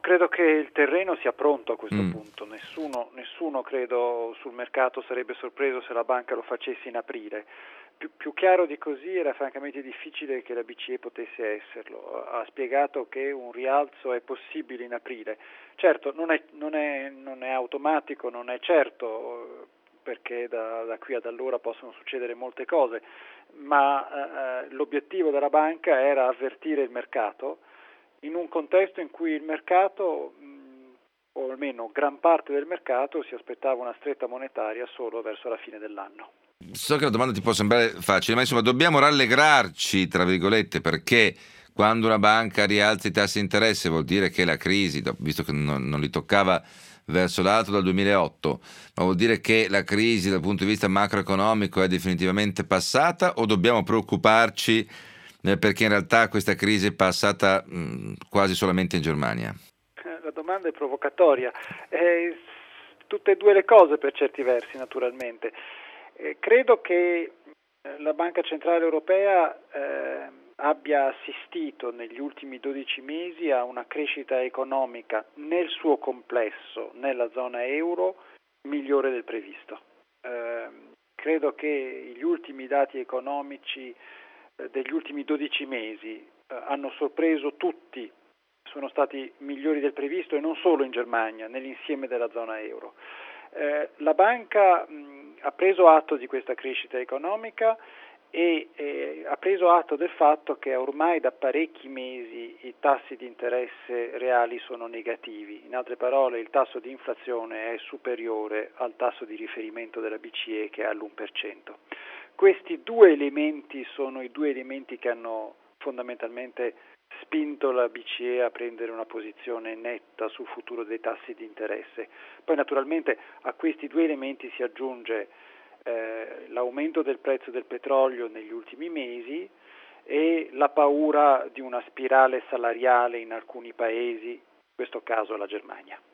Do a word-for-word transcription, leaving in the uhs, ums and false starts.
credo che il terreno sia pronto a questo Mm. punto. Nessuno, nessuno credo sul mercato sarebbe sorpreso se la banca lo facesse in aprile. Più, più chiaro di così era francamente difficile che la B C E potesse esserlo. Ha spiegato che un rialzo è possibile in aprile. Certo, non è, non è, non è automatico, non è certo, perché da, da qui ad allora possono succedere molte cose, ma eh, l'obiettivo della banca era avvertire il mercato in un contesto in cui il mercato, mh, o almeno gran parte del mercato, si aspettava una stretta monetaria solo verso la fine dell'anno. So che la domanda ti può sembrare facile, ma insomma dobbiamo rallegrarci, tra virgolette, perché quando una banca rialza i tassi di interesse vuol dire che la crisi, do- visto che non, non li toccava verso l'alto dal duemilaotto, ma vuol dire che la crisi dal punto di vista macroeconomico è definitivamente passata, o dobbiamo preoccuparci eh, perché in realtà questa crisi è passata mh, quasi solamente in Germania? La domanda è provocatoria. Eh, tutte e due le cose per certi versi, naturalmente. Eh, credo che la Banca Centrale Europea eh, abbia assistito negli ultimi dodici mesi a una crescita economica nel suo complesso, nella zona euro, migliore del previsto. Eh, credo che gli ultimi dati economici eh, degli ultimi dodici mesi eh, hanno sorpreso tutti, sono stati migliori del previsto, e non solo in Germania, nell'insieme della zona euro. Eh, la banca mh, ha preso atto di questa crescita economica e eh, ha preso atto del fatto che ormai da parecchi mesi i tassi di interesse reali sono negativi. In altre parole, il tasso di inflazione è superiore al tasso di riferimento della B C E, che è all'uno per cento. Questi due elementi sono i due elementi che hanno fondamentalmente spinto la B C E a prendere una posizione netta sul futuro dei tassi di interesse. Poi naturalmente a questi due elementi si aggiunge eh, l'aumento del prezzo del petrolio negli ultimi mesi e la paura di una spirale salariale in alcuni paesi, in questo caso la Germania.